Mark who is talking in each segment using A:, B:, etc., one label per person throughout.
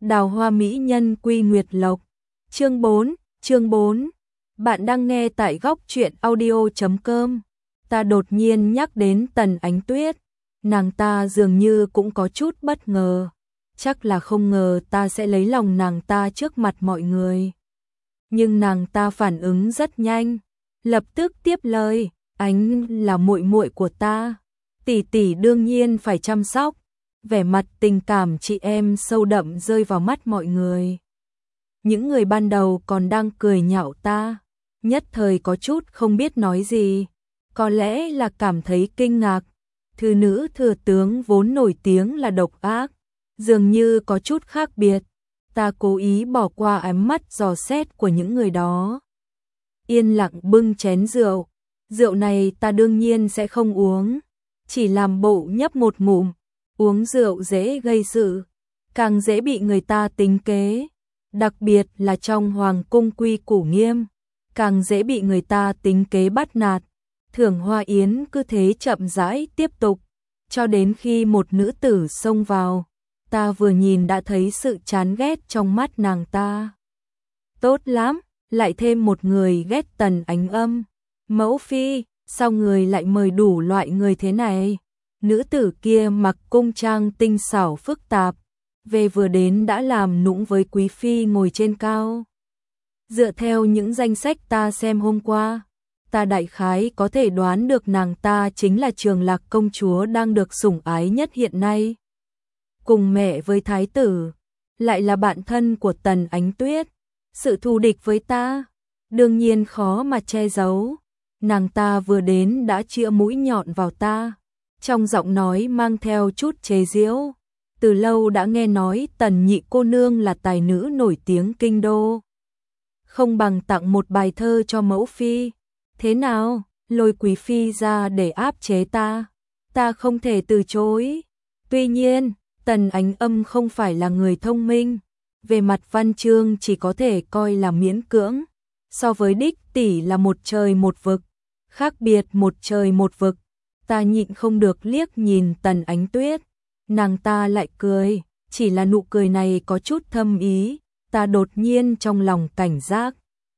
A: Đào hoa mỹ nhân Quy Nguyệt Lộc. Chương 4. Bạn đang nghe tại góc truyện audio.com. Ta đột nhiên nhắc đến Tần Ánh Tuyết, nàng ta dường như cũng có chút bất ngờ, chắc là không ngờ ta sẽ lấy lòng nàng ta trước mặt mọi người. Nhưng nàng ta phản ứng rất nhanh, lập tức tiếp lời, Ánh là muội muội của ta, tỷ tỷ đương nhiên phải chăm sóc. Vẻ mặt tình cảm chị em sâu đậm rơi vào mắt mọi người. Những người ban đầu còn đang cười nhạo ta, nhất thời có chút không biết nói gì, có lẽ là cảm thấy kinh ngạc. Thư nữ thừa tướng vốn nổi tiếng là độc ác, dường như có chút khác biệt. Ta cố ý bỏ qua ánh mắt dò xét của những người đó. Yên lặng bưng chén rượu, rượu này ta đương nhiên sẽ không uống, chỉ làm bộ nhấp một ngụm. Uống rượu dễ gây sự, càng dễ bị người ta tính kế, đặc biệt là trong hoàng cung quy củ nghiêm, càng dễ bị người ta tính kế bắt nạt. Thưởng hoa yến cứ thế chậm rãi tiếp tục, cho đến khi một nữ tử xông vào, ta vừa nhìn đã thấy sự chán ghét trong mắt nàng ta. Tốt lắm, lại thêm một người ghét Tần Ánh Âm. Mẫu phi, sao người lại mời đủ loại người thế này? Nữ tử kia mặc cung trang tinh xảo phức tạp, về vừa đến đã làm nũng với quý phi ngồi trên cao. Dựa theo những danh sách ta xem hôm qua, ta đại khái có thể đoán được nàng ta chính là Trường Lạc công chúa đang được sủng ái nhất hiện nay. Cùng mẹ với thái tử, lại là bạn thân của Tần Ánh Tuyết, sự thù địch với ta, đương nhiên khó mà che giấu. Nàng ta vừa đến đã chĩa mũi nhọn vào ta, trong giọng nói mang theo chút chế giễu. Từ lâu đã nghe nói Tần nhị cô nương là tài nữ nổi tiếng kinh đô, không bằng tặng một bài thơ cho mẫu phi. Thế nào, lôi quý phi ra để áp chế ta? Ta không thể từ chối. Tuy nhiên, Tần Ánh Âm không phải là người thông minh, về mặt văn chương chỉ có thể coi là miễn cưỡng, so với đích tỷ là một trời một vực, khác biệt một trời một vực. Ta nhịn không được liếc nhìn Tần Ánh Tuyết, nàng ta lại cười, chỉ là nụ cười này có chút thâm ý, ta đột nhiên trong lòng cảnh giác.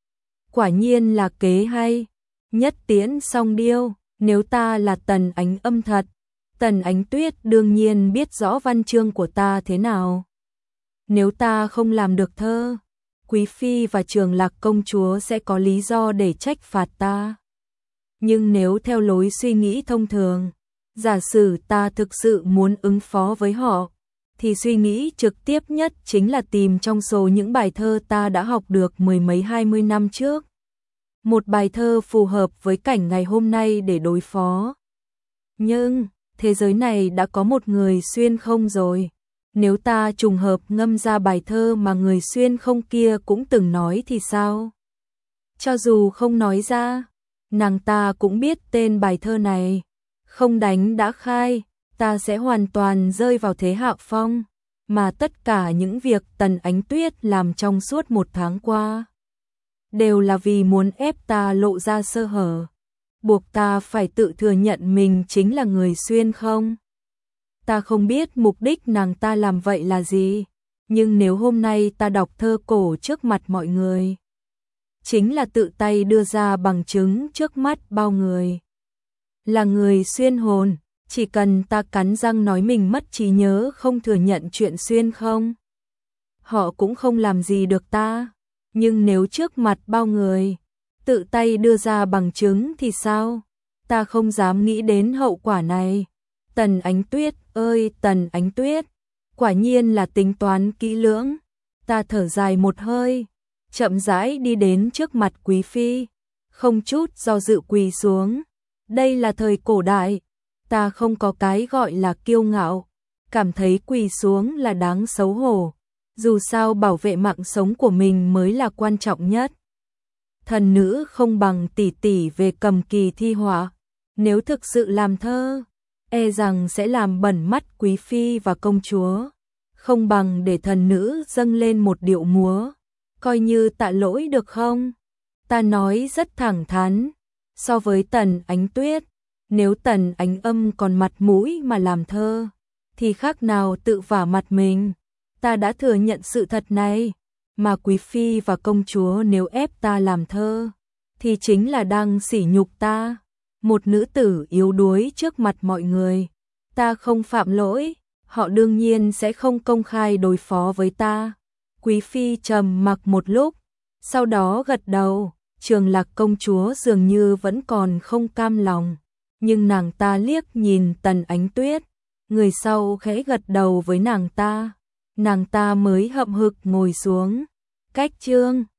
A: Quả nhiên là kế hay, nhất tiễn song điêu, nếu ta là Tần Ánh Âm thật, Tần Ánh Tuyết đương nhiên biết rõ văn chương của ta thế nào. Nếu ta không làm được thơ, quý phi và Trường Lạc công chúa sẽ có lý do để trách phạt ta. Nhưng nếu theo lối suy nghĩ thông thường, giả sử ta thực sự muốn ứng phó với họ, thì suy nghĩ trực tiếp nhất chính là tìm trong số những bài thơ ta đã học được mười mấy 20 năm trước, một bài thơ phù hợp với cảnh ngày hôm nay để đối phó. Nhưng, thế giới này đã có một người xuyên không rồi. Nếu ta trùng hợp ngâm ra bài thơ mà người xuyên không kia cũng từng nói thì sao? Cho dù không nói ra, nàng ta cũng biết tên bài thơ này. Không đánh đã khai, ta sẽ hoàn toàn rơi vào thế hạ phong, mà tất cả những việc Tần Ánh Tuyết làm trong suốt một tháng qua đều là vì muốn ép ta lộ ra sơ hở, buộc ta phải tự thừa nhận mình chính là người xuyên không. Ta không biết mục đích nàng ta làm vậy là gì, nhưng nếu hôm nay ta đọc thơ cổ trước mặt mọi người, chính là tự tay đưa ra bằng chứng trước mắt bao người. Là người xuyên hồn, chỉ cần ta cắn răng nói mình mất trí nhớ không thừa nhận chuyện xuyên không, họ cũng không làm gì được ta. Nhưng nếu trước mặt bao người, tự tay đưa ra bằng chứng thì sao? Ta không dám nghĩ đến hậu quả này. Tần Ánh Tuyết ơi Tần Ánh Tuyết, quả nhiên là tính toán kỹ lưỡng. Ta thở dài một hơi, chậm rãi đi đến trước mặt quý phi, không chút do dự quỳ xuống. Đây là thời cổ đại, ta không có cái gọi là kiêu ngạo, cảm thấy quỳ xuống là đáng xấu hổ. Dù sao bảo vệ mạng sống của mình mới là quan trọng nhất. Thần nữ không bằng tỷ tỷ về cầm kỳ thi họa, nếu thực sự làm thơ, e rằng sẽ làm bẩn mắt quý phi và công chúa. Không bằng để thần nữ dâng lên một điệu múa, coi như tạ lỗi được không? Ta nói rất thẳng thắn, so với Tần Ánh Tuyết, nếu Tần Ánh Âm còn mặt mũi mà làm thơ, thì khác nào tự vả mặt mình. ta đã thừa nhận sự thật này, mà quý phi và công chúa nếu ép ta làm thơ, thì chính là đang sỉ nhục ta, một nữ tử yếu đuối trước mặt mọi người. Ta không phạm lỗi, họ đương nhiên sẽ không công khai đối phó với ta. Quý phi trầm mặc một lúc, sau đó gật đầu. Trường Lạc công chúa dường như vẫn còn không cam lòng, nhưng nàng ta liếc nhìn Tần Ánh Tuyết, người sau khẽ gật đầu với nàng ta mới hậm hực ngồi xuống. Cách chương